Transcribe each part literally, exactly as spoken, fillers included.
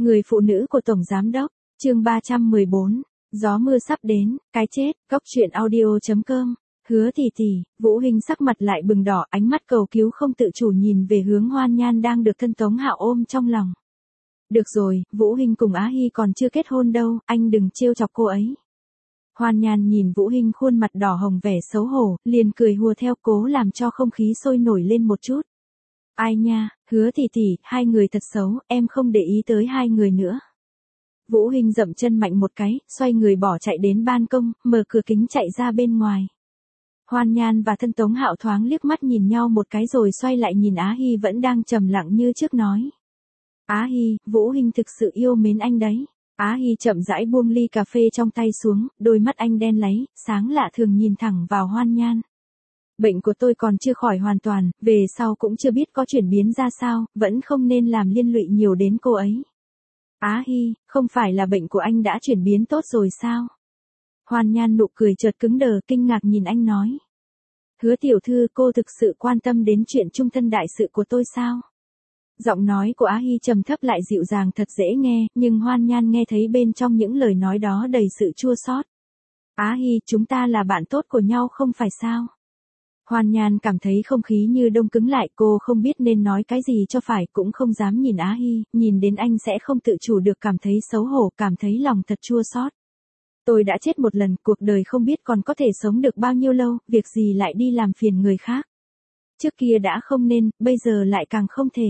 Người phụ nữ của Tổng Giám Đốc, chương ba trăm mười bốn, gió mưa sắp đến, cái chết, góc truyện audio chấm com. Hứa tỷ tỷ, Vũ Hinh sắc mặt lại bừng đỏ, ánh mắt cầu cứu không tự chủ nhìn về hướng Hoan Nhan đang được thân Tống Hạo ôm trong lòng. Được rồi, Vũ Hinh cùng Á Hi còn chưa kết hôn đâu, anh đừng trêu chọc cô ấy. Hoan Nhan nhìn Vũ Hinh khuôn mặt đỏ hồng vẻ xấu hổ, liền cười hùa theo cố làm cho không khí sôi nổi lên một chút. Ai nha, Hứa tỷ tỷ, hai người thật xấu, em không để ý tới hai người nữa. Vũ Hinh dậm chân mạnh một cái, xoay người bỏ chạy đến ban công, mở cửa kính chạy ra bên ngoài. Hoan Nhan và thân Tống Hạo thoáng liếc mắt nhìn nhau một cái rồi xoay lại nhìn Á Hi vẫn đang trầm lặng như trước nói. Á Hi, Vũ Hinh thực sự yêu mến anh đấy. Á Hi chậm rãi buông ly cà phê trong tay xuống, đôi mắt anh đen láy, sáng lạ thường nhìn thẳng vào Hoan Nhan. Bệnh của tôi còn chưa khỏi hoàn toàn, về sau cũng chưa biết có chuyển biến ra sao, vẫn không nên làm liên lụy nhiều đến cô ấy. Á Hi, không phải là bệnh của anh đã chuyển biến tốt rồi sao? Hoan Nhan nụ cười chợt cứng đờ, kinh ngạc nhìn anh nói. Hứa tiểu thư, cô thực sự quan tâm đến chuyện chung thân đại sự của tôi sao? Giọng nói của Á Hi trầm thấp lại dịu dàng thật dễ nghe, nhưng Hoan Nhan nghe thấy bên trong những lời nói đó đầy sự chua xót. Á Hi, chúng ta là bạn tốt của nhau không phải sao? Hoan Nhan cảm thấy không khí như đông cứng lại, cô không biết nên nói cái gì cho phải, cũng không dám nhìn Á Hi, nhìn đến anh sẽ không tự chủ được cảm thấy xấu hổ, cảm thấy lòng thật chua xót. Tôi đã chết một lần, cuộc đời không biết còn có thể sống được bao nhiêu lâu, việc gì lại đi làm phiền người khác. Trước kia đã không nên, bây giờ lại càng không thể.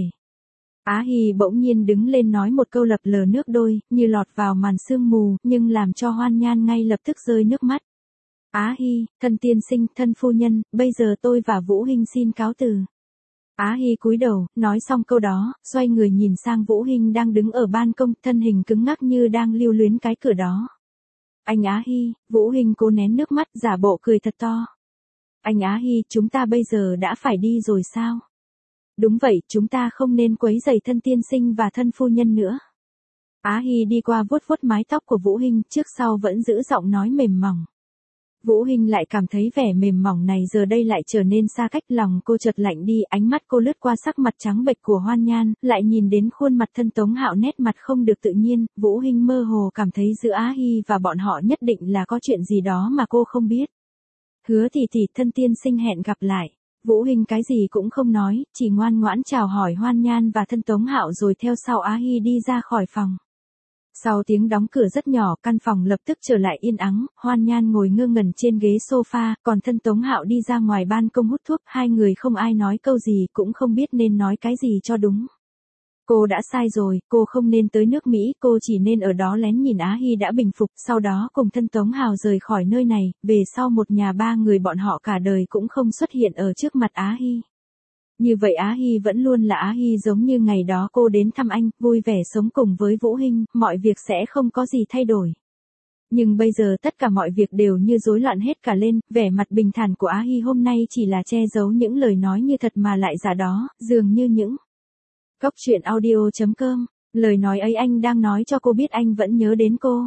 Á Hi bỗng nhiên đứng lên nói một câu lập lờ nước đôi, như lọt vào màn sương mù, nhưng làm cho Hoan Nhan ngay lập tức rơi nước mắt. Á Hi, thân tiên sinh, thân phu nhân, bây giờ tôi và Vũ Hinh xin cáo từ. Á Hi cúi đầu, nói xong câu đó, xoay người nhìn sang Vũ Hinh đang đứng ở ban công, thân hình cứng ngắc như đang lưu luyến cái cửa đó. Anh Á Hi, Vũ Hinh cố nén nước mắt, giả bộ cười thật to. Anh Á Hi, chúng ta bây giờ đã phải đi rồi sao? Đúng vậy, chúng ta không nên quấy rầy thân tiên sinh và thân phu nhân nữa. Á Hi đi qua vuốt vuốt mái tóc của Vũ Hinh, trước sau vẫn giữ giọng nói mềm mỏng. Vũ Hinh lại cảm thấy vẻ mềm mỏng này giờ đây lại trở nên xa cách, lòng cô chợt lạnh đi, ánh mắt cô lướt qua sắc mặt trắng bệch của Hoan Nhan, lại nhìn đến khuôn mặt thân Tống Hạo nét mặt không được tự nhiên, Vũ Hinh mơ hồ cảm thấy giữa Á Hi và bọn họ nhất định là có chuyện gì đó mà cô không biết. Hứa tỷ tỷ, thân tiên sinh hẹn gặp lại. Vũ Hinh cái gì cũng không nói, chỉ ngoan ngoãn chào hỏi Hoan Nhan và thân Tống Hạo rồi theo sau Á Hi đi ra khỏi phòng. Sau tiếng đóng cửa rất nhỏ, căn phòng lập tức trở lại yên ắng, Hoan Nhan ngồi ngơ ngẩn trên ghế sofa, còn thân Tống Hạo đi ra ngoài ban công hút thuốc, hai người không ai nói câu gì, cũng không biết nên nói cái gì cho đúng. Cô đã sai rồi, cô không nên tới nước Mỹ, cô chỉ nên ở đó lén nhìn Á Hi đã bình phục, sau đó cùng thân Tống Hạo rời khỏi nơi này, về sau một nhà ba người bọn họ cả đời cũng không xuất hiện ở trước mặt Á Hi. Như vậy Á Hi vẫn luôn là Á Hi giống như ngày đó cô đến thăm anh, vui vẻ sống cùng với Vũ Hinh, mọi việc sẽ không có gì thay đổi. Nhưng bây giờ tất cả mọi việc đều như rối loạn hết cả lên, vẻ mặt bình thản của Á Hi hôm nay chỉ là che giấu những lời nói như thật mà lại giả đó, dường như những góc truyện audio chấm com, lời nói ấy anh đang nói cho cô biết anh vẫn nhớ đến cô.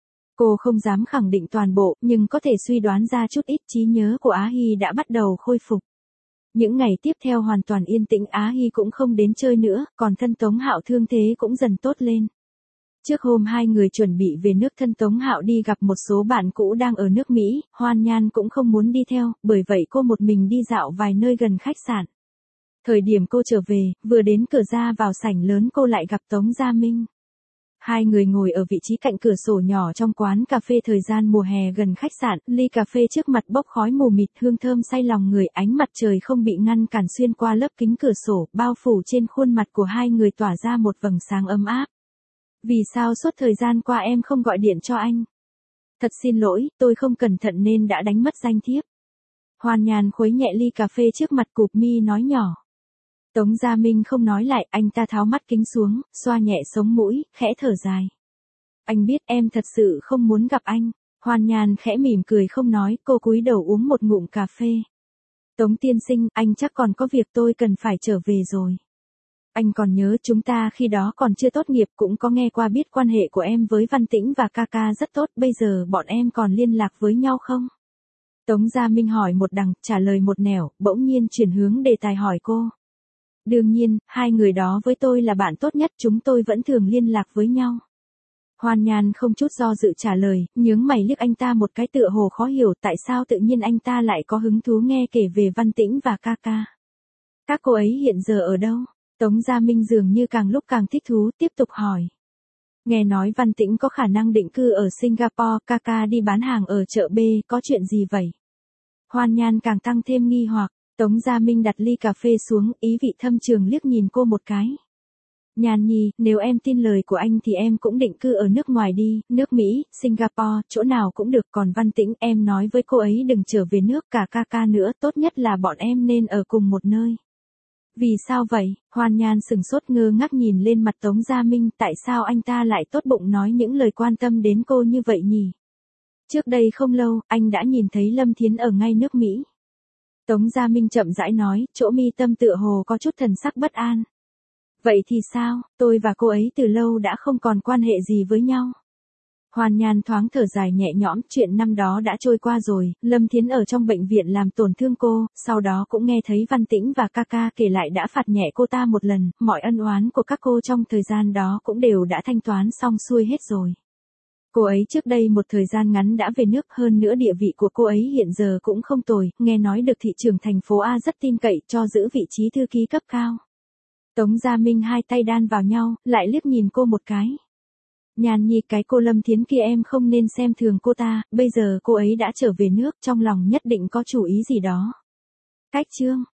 Cô không dám khẳng định toàn bộ, nhưng có thể suy đoán ra chút ít, trí nhớ của Á Hi đã bắt đầu khôi phục. Những ngày tiếp theo hoàn toàn yên tĩnh, Á Hi cũng không đến chơi nữa, còn thân Tống Hạo thương thế cũng dần tốt lên. Trước hôm hai người chuẩn bị về nước, thân Tống Hạo đi gặp một số bạn cũ đang ở nước Mỹ, Hoan Nhan cũng không muốn đi theo, bởi vậy cô một mình đi dạo vài nơi gần khách sạn. Thời điểm cô trở về, vừa đến cửa ra vào sảnh lớn cô lại gặp Tống Gia Minh. Hai người ngồi ở vị trí cạnh cửa sổ nhỏ trong quán cà phê, thời gian mùa hè gần khách sạn, ly cà phê trước mặt bốc khói mù mịt, hương thơm say lòng người, ánh mặt trời không bị ngăn cản xuyên qua lớp kính cửa sổ, bao phủ trên khuôn mặt của hai người tỏa ra một vầng sáng ấm áp. Vì sao suốt thời gian qua em không gọi điện cho anh? Thật xin lỗi, tôi không cẩn thận nên đã đánh mất danh thiếp. Hoan Nhan khuấy nhẹ ly cà phê trước mặt, cụp mi nói nhỏ. Tống Gia Minh không nói lại, anh ta tháo mắt kính xuống, xoa nhẹ sống mũi, khẽ thở dài. Anh biết em thật sự không muốn gặp anh. Hoan Nhan khẽ mỉm cười không nói, cô cúi đầu uống một ngụm cà phê. Tống tiên sinh, anh chắc còn có việc, tôi cần phải trở về rồi. Anh còn nhớ chúng ta khi đó còn chưa tốt nghiệp, cũng có nghe qua biết quan hệ của em với Văn Tĩnh và ca ca rất tốt, bây giờ bọn em còn liên lạc với nhau không? Tống Gia Minh hỏi một đằng, trả lời một nẻo, bỗng nhiên chuyển hướng đề tài hỏi cô. Đương nhiên, hai người đó với tôi là bạn tốt nhất, chúng tôi vẫn thường liên lạc với nhau. Hoan Nhan không chút do dự trả lời, nhướng mày liếc anh ta một cái tựa hồ khó hiểu tại sao tự nhiên anh ta lại có hứng thú nghe kể về Văn Tĩnh và ca ca. Các cô ấy hiện giờ ở đâu? Tống Gia Minh dường như càng lúc càng thích thú, tiếp tục hỏi. Nghe nói Văn Tĩnh có khả năng định cư ở Singapore, ca ca đi bán hàng ở chợ B, có chuyện gì vậy? Hoan Nhan càng tăng thêm nghi hoặc, Tống Gia Minh đặt ly cà phê xuống, ý vị thâm trường liếc nhìn cô một cái. Nhan Nhi, nếu em tin lời của anh thì em cũng định cư ở nước ngoài đi, nước Mỹ, Singapore, chỗ nào cũng được, còn Văn Tĩnh em nói với cô ấy đừng trở về nước, cả ca ca nữa, tốt nhất là bọn em nên ở cùng một nơi. Vì sao vậy? Hoan Nhan sừng sốt ngơ ngác nhìn lên mặt Tống Gia Minh, tại sao anh ta lại tốt bụng nói những lời quan tâm đến cô như vậy nhỉ? Trước đây không lâu, anh đã nhìn thấy Lâm Thiến ở ngay nước Mỹ. Tống Gia Minh chậm rãi nói, chỗ mi tâm tựa hồ có chút thần sắc bất an. Vậy thì sao, tôi và cô ấy từ lâu đã không còn quan hệ gì với nhau. Hoan Nhan thoáng thở dài nhẹ nhõm, chuyện năm đó đã trôi qua rồi, Lâm Thiến ở trong bệnh viện làm tổn thương cô, sau đó cũng nghe thấy Văn Tĩnh và ca ca kể lại đã phạt nhẹ cô ta một lần, mọi ân oán của các cô trong thời gian đó cũng đều đã thanh toán xong xuôi hết rồi. Cô ấy trước đây một thời gian ngắn đã về nước, hơn nữa địa vị của cô ấy hiện giờ cũng không tồi, nghe nói được thị trưởng thành phố A rất tin cậy cho giữ vị trí thư ký cấp cao. Tống Gia Minh hai tay đan vào nhau, lại liếc nhìn cô một cái. Nhan Nhi, cái cô Lâm Thiến kia em không nên xem thường cô ta, bây giờ cô ấy đã trở về nước, trong lòng nhất định có chủ ý gì đó. Cách chương